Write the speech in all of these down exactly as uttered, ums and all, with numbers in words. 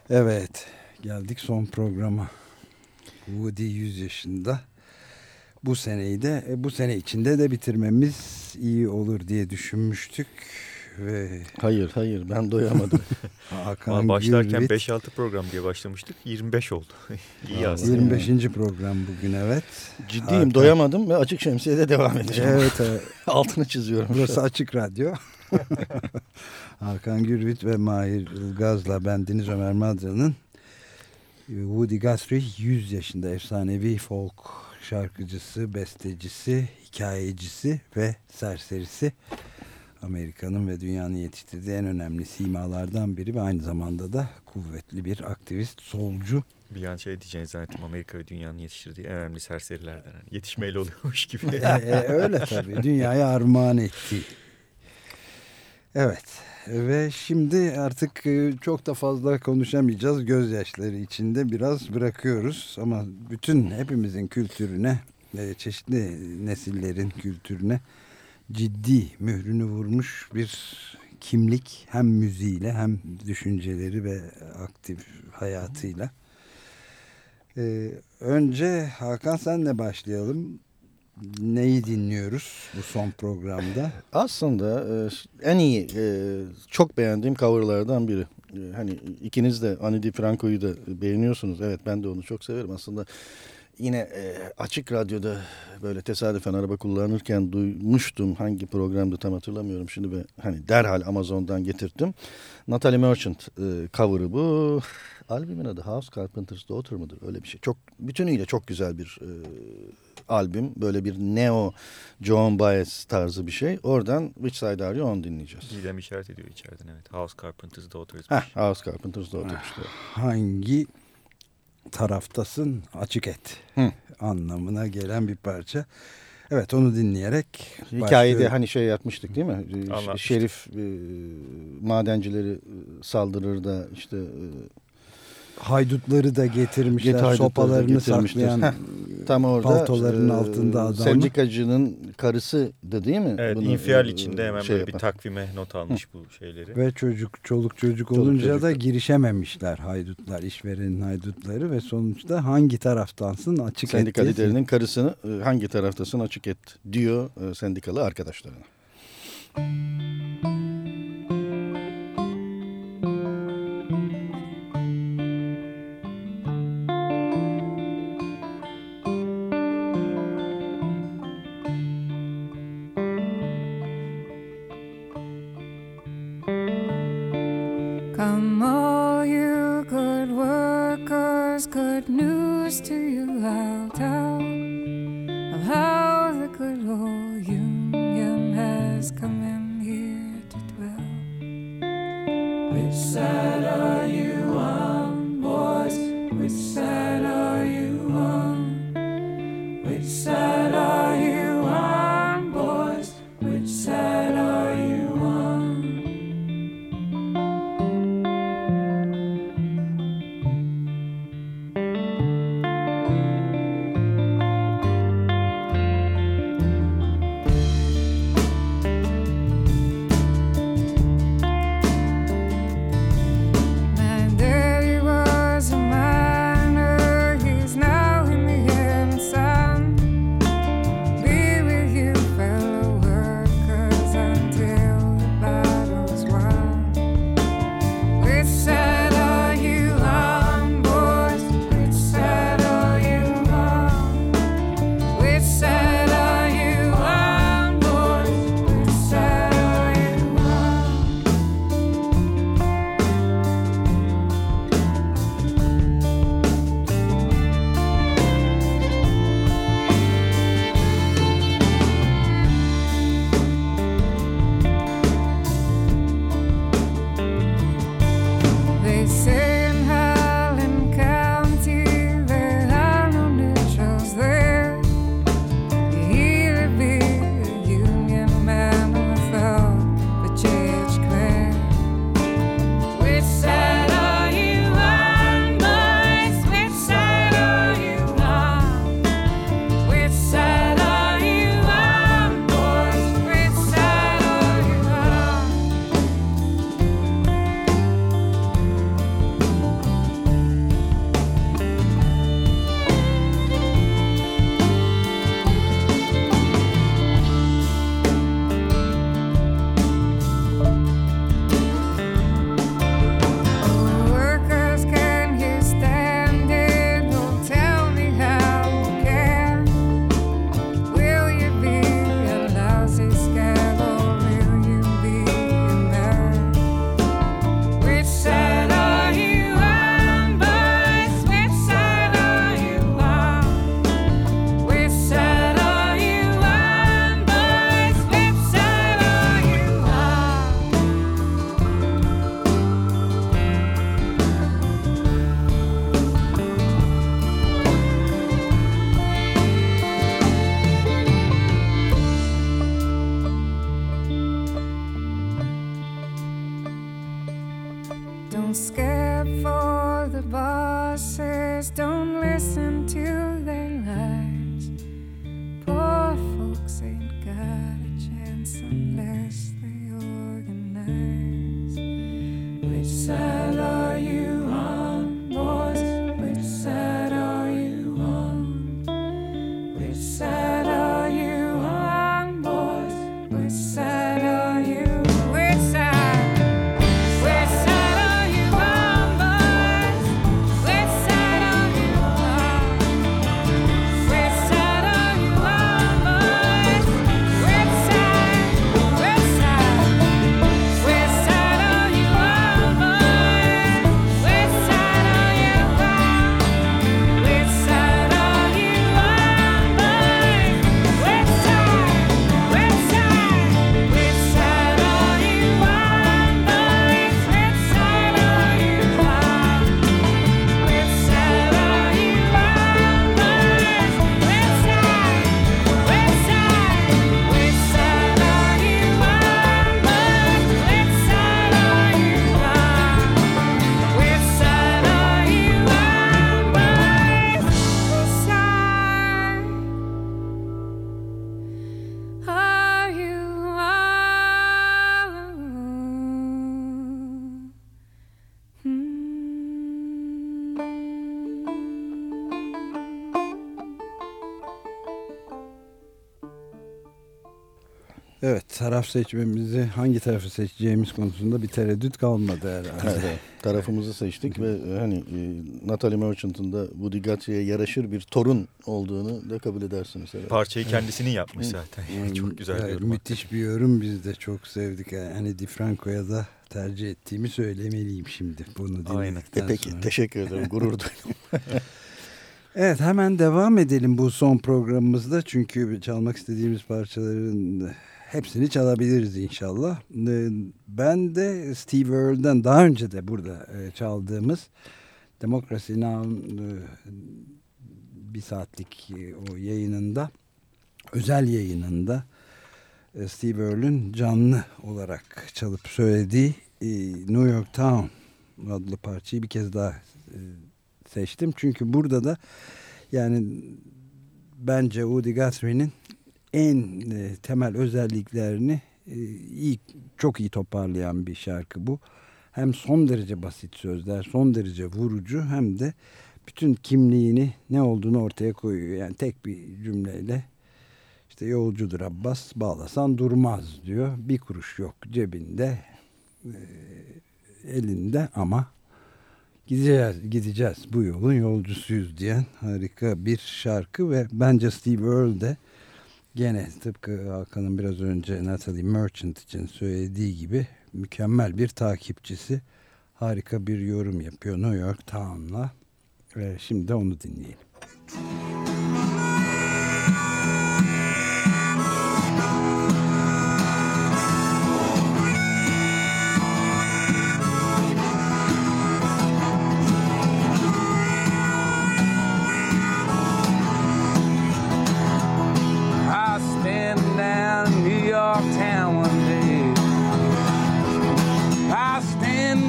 Evet, geldik son programa. Woody yüz yaşında. Bu seneyi de bu sene içinde de bitirmemiz iyi olur diye düşünmüştük. Ve hayır hayır ben doyamadım. Hakan başlarken beş altı program diye başlamıştık. yirmi beş oldu. İyi aslında. yirmi beşinci program bugün, evet. Ciddiyim, Hakan... doyamadım ve Açık Şemsiye'de devam edeceğim. Evet, evet. Altını çiziyorum. Burası Açık Radyo. Hakan Gürbüz ve Mahir Ilgaz'la ben Deniz Ömer Madra'nın Woody Guthrie yüz yaşında, efsanevi folk şarkıcısı, bestecisi, hikayecisi ve serserisi. Amerika'nın ve dünyanın yetiştirdiği en önemli simalardan biri ve aynı zamanda da kuvvetli bir aktivist, solcu. Bir an şey diyeceğiniz zannettim, Amerika ve dünyanın yetiştirdiği en önemli serserilerden. Yani yetişmeyle oluyormuş gibi. e, e, öyle tabii, dünyaya armağan etti. Evet, ve şimdi artık çok da fazla konuşamayacağız. Gözyaşları içinde biraz bırakıyoruz ama bütün hepimizin kültürüne, çeşitli nesillerin kültürüne ciddi mührünü vurmuş bir kimlik, hem müziğiyle hem düşünceleri ve aktif hayatıyla. Ee, önce Hakan, senle başlayalım. Neyi dinliyoruz bu son programda? Aslında en iyi, çok beğendiğim coverlardan biri. Hani ikiniz de Ani DiFranco'yu da beğeniyorsunuz. Evet, ben de onu çok severim. Aslında yine e, Açık Radyo'da böyle tesadüfen araba kullanırken duymuştum. Hangi programda tam hatırlamıyorum şimdi ve hani derhal Amazon'dan getirdim. Natalie Merchant e, cover'ı bu. Albümün adı House Carpenter's Daughter mıdır? Öyle bir şey. Çok, bütünüyle çok güzel bir e, albüm. Böyle bir neo Joan Baez tarzı bir şey. Oradan Which Side Are You On dinleyeceğiz. Didem işaret ediyor içeriden, evet. House Carpenter's Daughter. Heh, House Carpenter's Daughter işte. Hangi taraftasın, açık et Hı. anlamına gelen bir parça. Evet, onu dinleyerek hikayede başlıyor. Hani şey yapmıştık değil mi? Anlatmıştık. Şerif e, madencileri saldırır da işte e, haydutları da getirmişler, haydutları sopalarını da saklayan, Heh, tam orada paltoların e, altında adamı. Sendikacının karısıydı değil mi? Evet, Bunu, infial e, içinde hemen şey böyle bir yapan. takvime not almış bu şeyleri. Ve çocuk, çoluk çocuk Çoluk olunca çocuk. da girişememişler haydutlar, işverenin haydutları ve sonuçta hangi taraftansın açık et. Sendika liderinin karısını e, hangi taraftasın açık et diyor e, sendikalı arkadaşlarına. Come all you good workers, good news to you I'll tell of how the good old Union has come in here to dwell. Which side are you on, boys? Which side are you on? Which side are you on, boys? Which side are you on? bosses don't listen to their lies. Poor folks ain't got a chance unless they organize. Which side are you on, boys? Which side are you on? Which side are you on, boys? Which side are you? Which side? Which side are you on, boys? Which side are you on? Which side are you on, boys? Which side? Which side? Which side are you on, boys? Which side are you on? Which side are you on, boys? Which side? Which side? Which side are you on, boys? Which side are you on? Which side are you on, boys? Which side? Which side? Which side are you on, boys? Which side are you on? Which side are you on, boys? Which side are you on? Hmm. Evet, taraf seçmemizi, hangi tarafı seçeceğimiz konusunda bir tereddüt kalmadı herhalde. Evet, evet. Tarafımızı seçtik ve hani e, Natalie Merchant'ın da Woody Guthrie'ye yaraşır bir torun olduğunu da kabul edersiniz herhalde. Parçayı kendisinin yapmış zaten. Çok güzel bir Evet, yorum. müthiş bir yorum, biz de çok sevdik. Yani DiFranco'ya da tercih ettiğimi söylemeliyim şimdi bunu Aynen. dinledikten E peki, sonra. teşekkür ederim. Gurur duydum. Evet, hemen devam edelim bu son programımızda. Çünkü çalmak istediğimiz parçaların hepsini çalabiliriz inşallah. Ben de Steve Earle'den daha önce de burada çaldığımız Democracy Now'ın bir saatlik o yayınında, özel yayınında Steve Earle'ün canlı olarak çalıp söylediği New York Town adlı parçayı bir kez daha seçtim. Çünkü burada da yani bence Woody Guthrie'nin en e, temel özelliklerini e, iyi, çok iyi toparlayan bir şarkı bu. Hem son derece basit sözler, son derece vurucu, hem de bütün kimliğini, ne olduğunu ortaya koyuyor. Yani tek bir cümleyle işte yolcudur Abbas, bağlasan durmaz diyor. Bir kuruş yok cebinde, e, elinde ama gideceğiz, gideceğiz bu yolun yolcusuyuz diyen harika bir şarkı ve bence Steve Earle de gene tıpkı Hakan'ın biraz önce Natalie Merchant için söylediği gibi mükemmel bir takipçisi, harika bir yorum yapıyor New York Town'la ve şimdi de onu dinleyelim.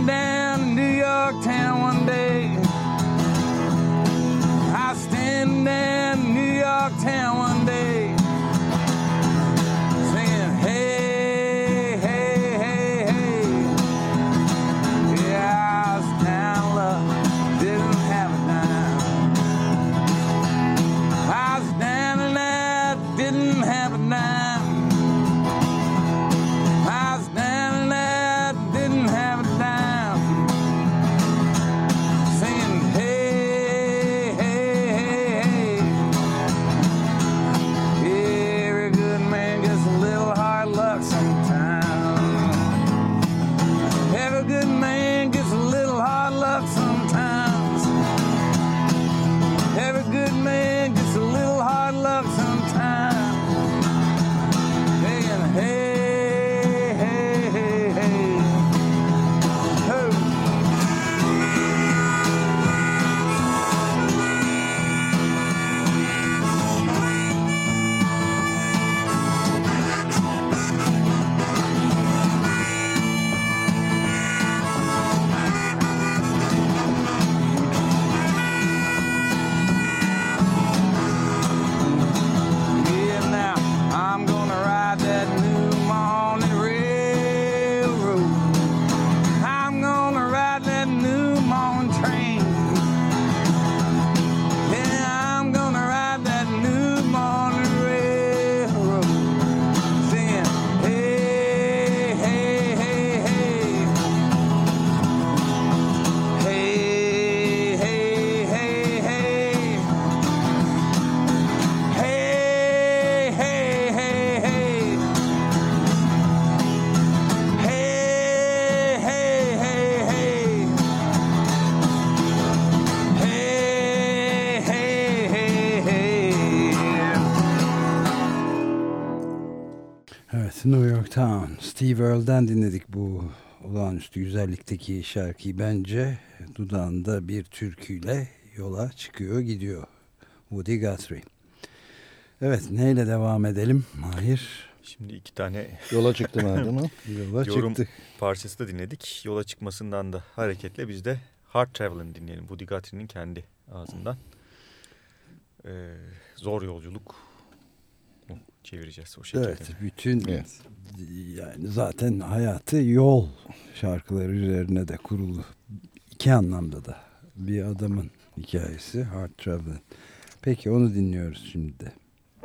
Stand New York Town. Steve Earle'den dinledik bu olağanüstü güzellikteki şarkıyı. Bence dudağında bir türküyle yola çıkıyor gidiyor Woody Guthrie. Evet, neyle devam edelim Mahir? Şimdi iki tane yola çıktı madem. Yola yorum çıktı. parçası da dinledik. Yola çıkmasından da hareketle biz de Hard Travel'ını dinleyelim. Woody Guthrie'nin kendi ağzından. Ee, zor yolculuk mu çevireceğiz o şekilde. Evet, bütün evet. Yani zaten hayatı yol şarkıları üzerine de kurulu. İki anlamda da bir adamın hikayesi Hard Travel'ın. Peki onu dinliyoruz şimdi de.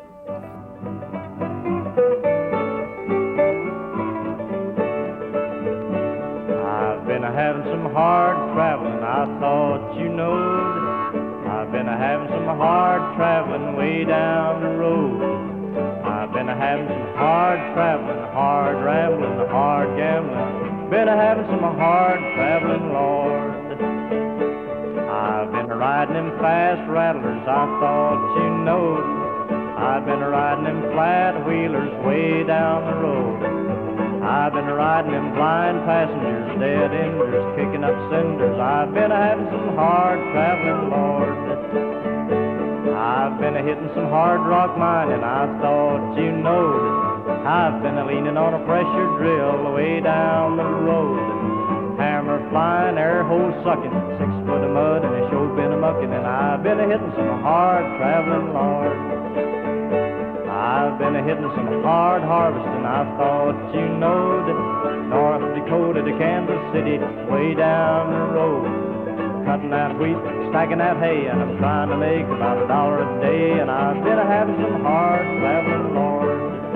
I've been having some hard traveling, I thought you knowed. I've been having some hard traveling way down the road. I've been having some hard traveling, hard rambling, hard gambling. Been having some hard traveling, Lord. I've been riding them fast rattlers, I thought you knowed. I've been riding them flat wheelers way down the road. I've been riding them blind passengers, dead enders, kicking up cinders. I've been having some hard traveling, Lord. I've been hitting some hard rock mining, I thought you knowed. I've been leaning on a pressure drill way down the road. Hammer flying, air hole sucking, six foot of mud and a sure been a mucking. And I've been hitting some hard traveling, Lord. I've been hitting some hard harvesting, I thought you knowed. North Dakota to Kansas City, way down the road. Cutting that wheat, stacking that hay, and I'm trying to make about a dollar a day. And I've been having some hard traveling, Lord.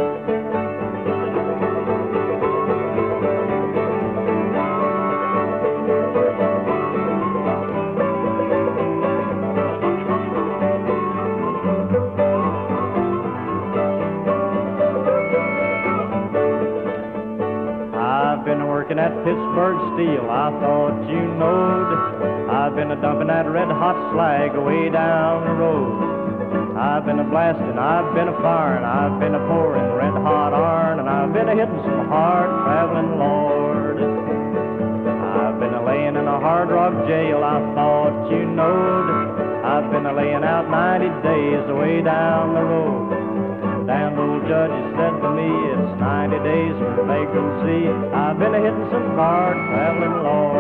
Working at Pittsburgh Steel, I thought you knowed. I've been a dumping that red hot slag way down the road. I've been a blasting, I've been a firing, I've been a pouring red hot iron, and I've been a hitting some hard traveling, Lord. I've been a laying in a hard rock jail, I thought you knowed. I've been a laying out ninety days way down the road. Damn old judge said to me, it's ninety days for vagrancy. I've been hitting some hard traveling,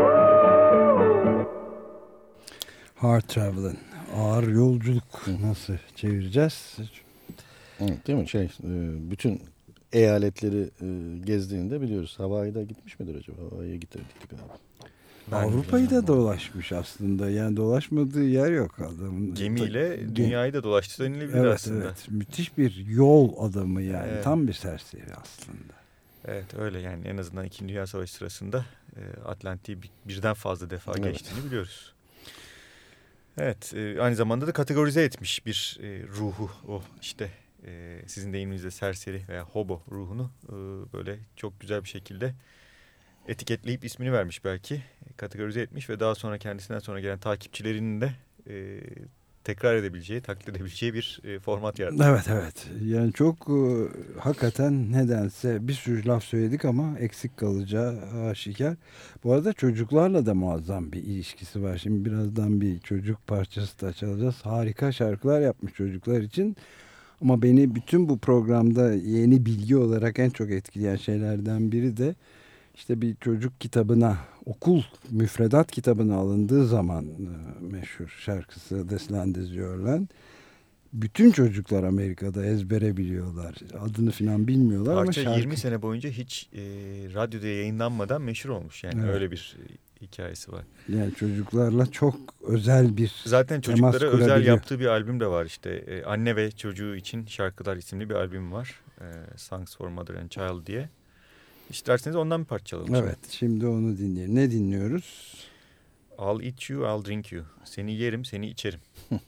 Lord. Hard traveling, ağır yolculuk nasıl çevireceğiz? Evet, değil mi? Şey, bütün eyaletleri gezdiğinde biliyoruz. Hawaii'de gitmiş midir acaba? Hawaii'ye gittik galiba. Avrupa'yı da dolaşmış aslında. Yani dolaşmadığı yer yok adamın. Gemiyle dünyayı da dolaştı denilebilir evet, aslında. Evet, müthiş bir yol adamı yani. Evet. Tam bir serseri aslında. Evet, öyle yani en azından İkinci Dünya Savaşı sırasında Atlantik'i birden fazla defa evet. geçtiğini biliyoruz. Evet, aynı zamanda da kategorize etmiş bir ruhu o işte sizin deyiminizde serseri veya hobo ruhunu böyle çok güzel bir şekilde etiketleyip ismini vermiş belki. Kategorize etmiş ve daha sonra kendisinden sonra gelen takipçilerinin de e, tekrar edebileceği, taklit edebileceği bir e, format yaratmış. Evet evet. Yani çok e, hakikaten nedense bir sürü laf söyledik ama eksik kalacağı aşikar. Bu arada çocuklarla da muazzam bir ilişkisi var. Şimdi birazdan bir çocuk parçası da çalacağız. Harika şarkılar yapmış çocuklar için. Ama beni bütün bu programda yeni bilgi olarak en çok etkileyen şeylerden biri de İşte bir çocuk kitabına, okul müfredat kitabına alındığı zaman meşhur şarkısı This Land Is Your Land. Bütün çocuklar Amerika'da ezbere biliyorlar. Adını falan bilmiyorlar Parça ama şarkı... yirmi sene boyunca hiç e, radyoda yayınlanmadan meşhur olmuş. Yani evet. Öyle bir e, hikayesi var. Yani çocuklarla çok özel bir Zaten çocuklara özel yaptığı bir albüm de var işte. E, Anne ve Çocuğu için Şarkılar isimli bir albüm var. E, Songs for Mother and Child diye. İsterseniz ondan bir parça çalalım. Evet, şimdi onu dinleyelim. Ne dinliyoruz? I'll eat you, I'll drink you. Seni yerim, seni içerim.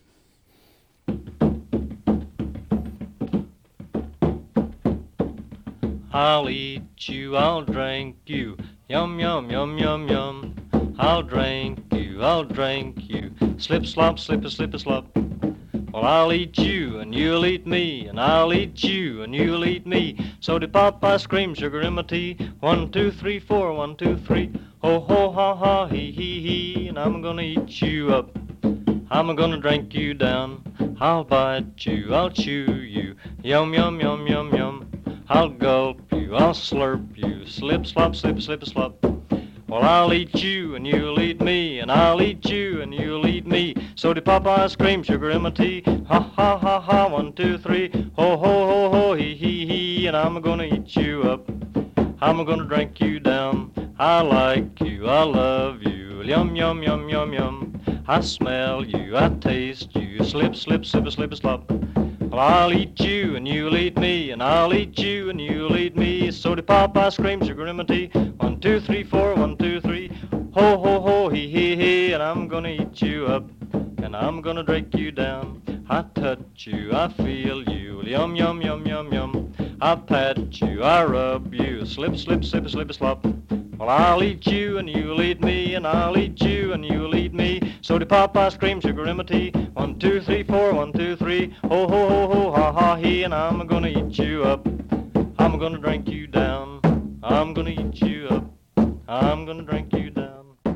I'll eat you, I'll drink you. Yum, yum, yum, yum, yum. I'll drink you, I'll drink you. Slip, slop, slip, a slip, a slop. Well, I'll eat you and you'll eat me, and I'll eat you and you'll eat me. So did Popeye scream, sugar in my tea. One, two, three, four, one, two, three. Ho, ho, ha, ha, he, he, he. And I'm gonna eat you up. I'm gonna drink you down. I'll bite you, I'll chew you. Yum, yum, yum, yum, yum. I'll gulp you, I'll slurp you. Slip, slop, slip, slip, slop. Well, I'll eat you and you'll eat me, and I'll eat you and you'll eat me. So did Popeye scream, sugar in my tea. Ha, ha, ha, ha, one, two, three. Ho, ho, ho, ho, he, he, he. And I'm gonna eat you up. I'm gonna drink you down. I like you, I love you. Yum, yum, yum, yum, yum. I smell you, I taste you. Slip, slip, slip, slip, slop. Well, I'll eat you and you'll eat me, and I'll eat you and you'll eat me. So did Popeye scream, sugar in my tea. One, two, three, four, one, two, three. Ho, ho, ho, he, he, he. And I'm gonna eat you up, and I'm gonna drink you down. I touch you, I feel you. Yum, yum, yum, yum, yum. I pat you, I rub you. Slip, slip, slip, slip, slop. Well, I'll eat you and you'll eat me, and I'll eat you and you'll eat me. So did Popeye scream, sugar in my tea. One, two, three, four, one, two, three. Ho, ho, ho, ho, ha, ha, he. And I'm gonna eat you up. I'm gonna drink you down. I'm gonna eat you up. I'm gonna drink you down.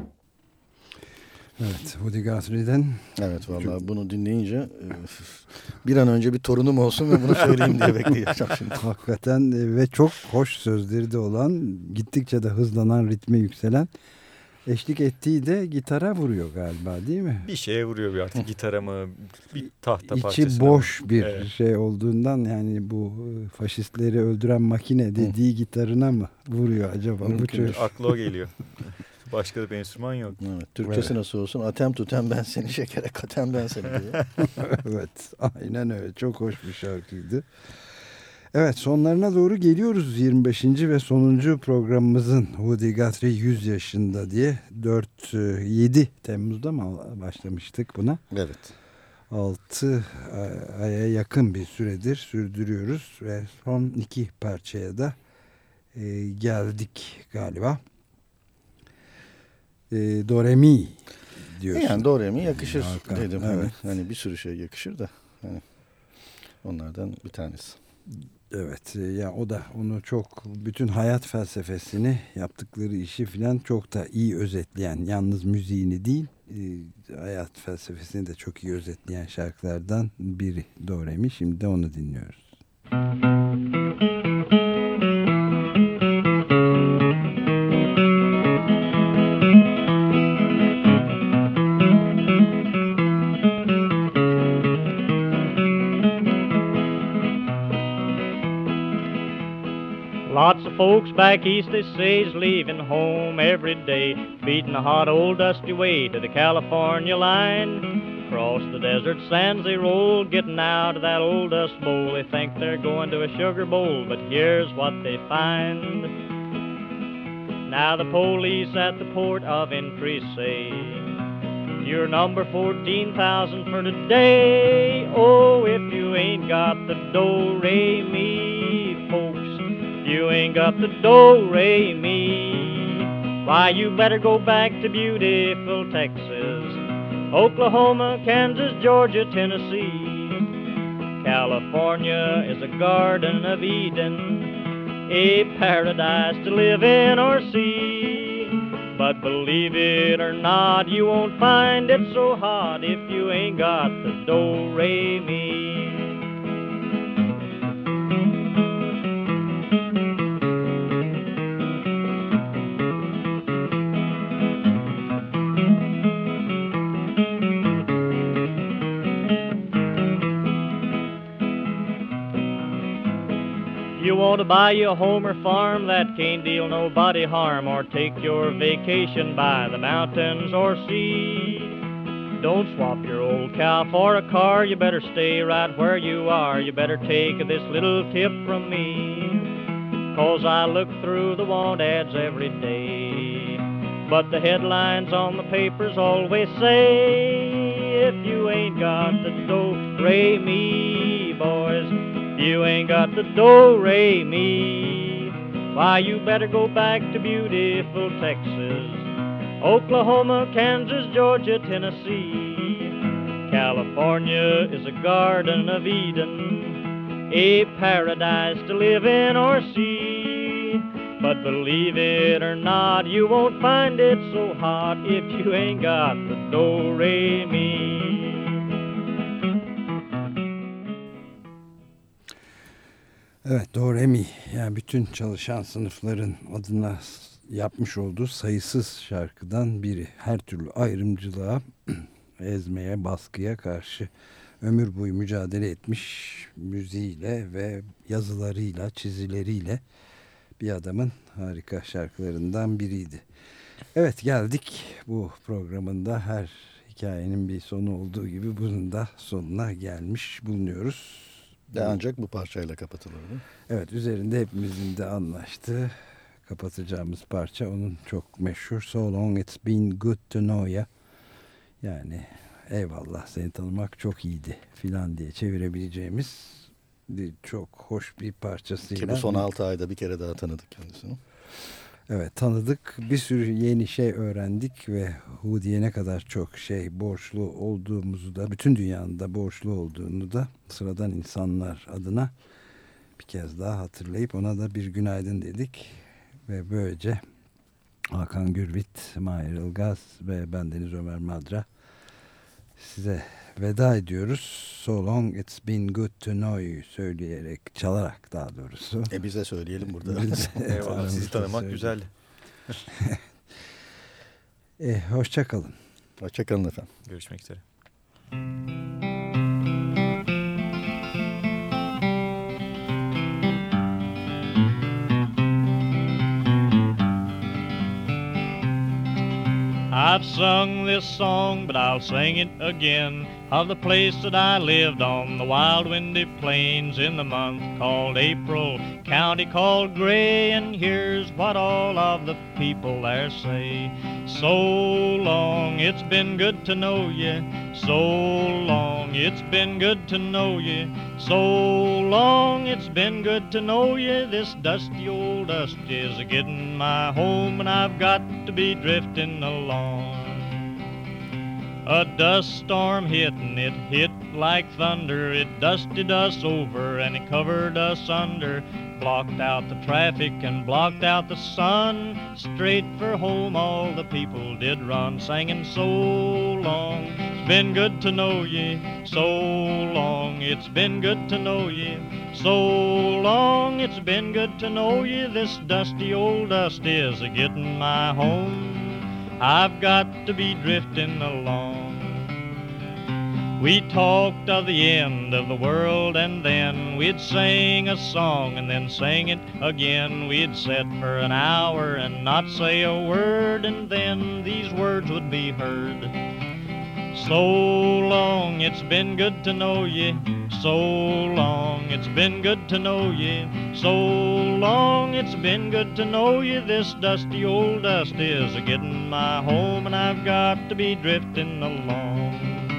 Evet, Woody Guthrie'den. Evet, vallahi bunu dinleyince bir an önce bir torunum olsun ve bunu söyleyeyim diye bekleyeceğim şimdi. Hakikaten ve çok hoş sözleri de olan, gittikçe de hızlanan, ritmi yükselen, eşlik ettiği de gitara vuruyor galiba, değil mi? Bir şeye vuruyor bir artık, gitara mı, bir tahta İçi parçasına. İçi boş mı? bir Evet. şey olduğundan, yani bu faşistleri öldüren makine dediği Hı. gitarına mı vuruyor acaba bu çocuk? Aklı o geliyor. Başka da bir enstrüman yok. Evet, Türkçesi evet. Nasıl olsun? Atem tutem ben seni şekere, katem ben seni diye. Evet, aynen öyle. Çok hoş bir şarkıydı. Evet, sonlarına doğru geliyoruz. yirmi beşinci ve sonuncu programımızın Woody Guthrie yüz yaşında diye. dört yedi Temmuz'da mı başlamıştık buna? Evet. altı aya yakın bir süredir sürdürüyoruz ve son iki parçaya da e, geldik galiba. E, Do Re Mi diyorsun. Yani Do Re Mi yakışır Hakan, dedim. evet. Hani, hani bir sürü şey yakışır da. Hani onlardan bir tanesi. Evet, ya yani o da onu çok, bütün hayat felsefesini, yaptıkları işi filan çok da iyi özetleyen, yalnız müziğini değil, hayat felsefesini de çok iyi özetleyen şarkılardan biri Do Re Mi. Şimdi de onu dinliyoruz. Lots of folks back east, they say, is leaving home every day, beating a hot old dusty way to the California line. Across the desert sands they roll, getting out of that old dust bowl. They think they're going to a sugar bowl, but here's what they find. Now the police at the port of entry say, you're number fourteen thousand for today. Oh, if you ain't got the do-re-mi, folks, you ain't got the do-re-mi, why you better go back to beautiful Texas, Oklahoma, Kansas, Georgia, Tennessee. California is a garden of Eden, a paradise to live in or see. But believe it or not, you won't find it so hot if you ain't got the do-re-mi. You want to buy you a home or farm that can't deal nobody harm, or take your vacation by the mountains or sea. Don't swap your old cow for a car, you better stay right where you are. You better take this little tip from me, 'cause I look through the want ads every day, but the headlines on the papers always say, if you ain't got the do-re-mi, boys, you ain't got the do-re-mi, why you better go back to beautiful Texas, Oklahoma, Kansas, Georgia, Tennessee. California is a garden of Eden, a paradise to live in or see. But believe it or not, you won't find it so hot if you ain't got the do-re-mi. Evet, do-re-mi, yani bütün çalışan sınıfların adına yapmış olduğu sayısız şarkıdan biri. Her türlü ayrımcılığa, ezmeye, baskıya karşı ömür boyu mücadele etmiş müziğiyle ve yazılarıyla, çizileriyle bir adamın harika şarkılarından biriydi. Evet, geldik bu programında her hikayenin bir sonu olduğu gibi bunun da sonuna gelmiş bulunuyoruz. De ancak bu parçayla kapatılır mı? Evet, üzerinde hepimizin de anlaştığı kapatacağımız parça onun çok meşhur So Long It's Been Good To Know Ya. Yani eyvallah seni tanımak çok iyiydi filan diye çevirebileceğimiz çok hoş bir parçasıyla. Ki bu son altı ayda bir kere daha tanıdık kendisini. Evet, tanıdık, bir sürü yeni şey öğrendik ve Woody'ye ne kadar çok şey borçlu olduğumuzu da, bütün dünyanın da borçlu olduğunu da sıradan insanlar adına bir kez daha hatırlayıp ona da bir günaydın dedik. Ve böylece Hakan Gürbüz, Mahir Ilgaz ve bendeniz Ömer Madra size veda ediyoruz. So long it's been good to know you söyleyerek, çalarak daha doğrusu. E bize söyleyelim burada. Eyvallah, sizi tanımak güzeldi. e, hoşça kalın. Hoşça kalın efendim. Görüşmek üzere. I've sung this song, but I'll sing it again, of the place that I lived on the wild windy plains in the month called April, county called Gray, and here's what all of the people there say. So long, it's been good to know you. So long, it's been good to know you. So long, it's been good to know you. This dusty old dust is a-getting my home, and I've got to be drifting along. A dust storm hit, and it hit like thunder. It dusted us over, and it covered us under. Blocked out the traffic and blocked out the sun. Straight for home all the people did run, singing so long, it's been good to know ye. So long, it's been good to know ye. So long, it's been good to know ye. This dusty old dust is a-getting my home. I've got to be drifting along. We talked of the end of the world, and then we'd sing a song and then sing it again. We'd sit for an hour and not say a word, and then these words would be heard. So long, it's been good to know ye. So long, it's been good to know ye. So long, it's been good to know ye. This dusty old dust is a-getting my home, and I've got to be drifting along.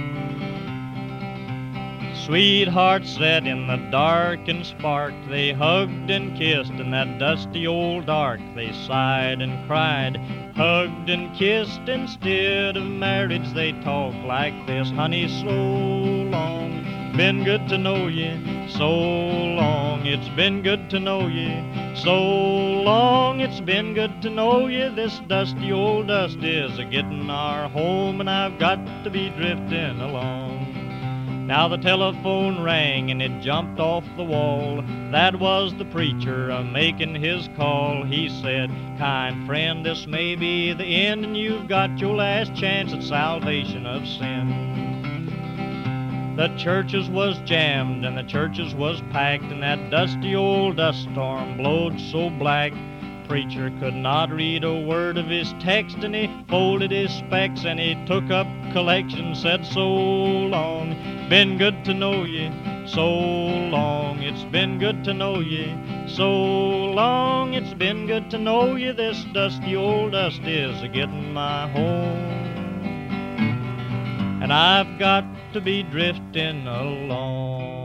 Sweethearts sat in the dark and sparked. They hugged and kissed in that dusty old dark. They sighed and cried, hugged and kissed. Instead of marriage they talk like this. Honey, so long, been good to know ye. So long, it's been good to know ye. So long, it's been good to know ye. This dusty old dust is a-getting our home, and I've got to be drifting along. Now the telephone rang and it jumped off the wall. That was the preacher a-making his call. He said, kind friend, this may be the end, and you've got your last chance at salvation of sin. The churches was jammed and the churches was packed, and that dusty old dust storm blowed so black. Preacher could not read a word of his text, and he folded his specs and he took up collection. Said, so long, been good to know ye. So long, it's been good to know ye. So long, it's been good to know ye. This dusty old dust is a-getting my home, and I've got to be drifting along.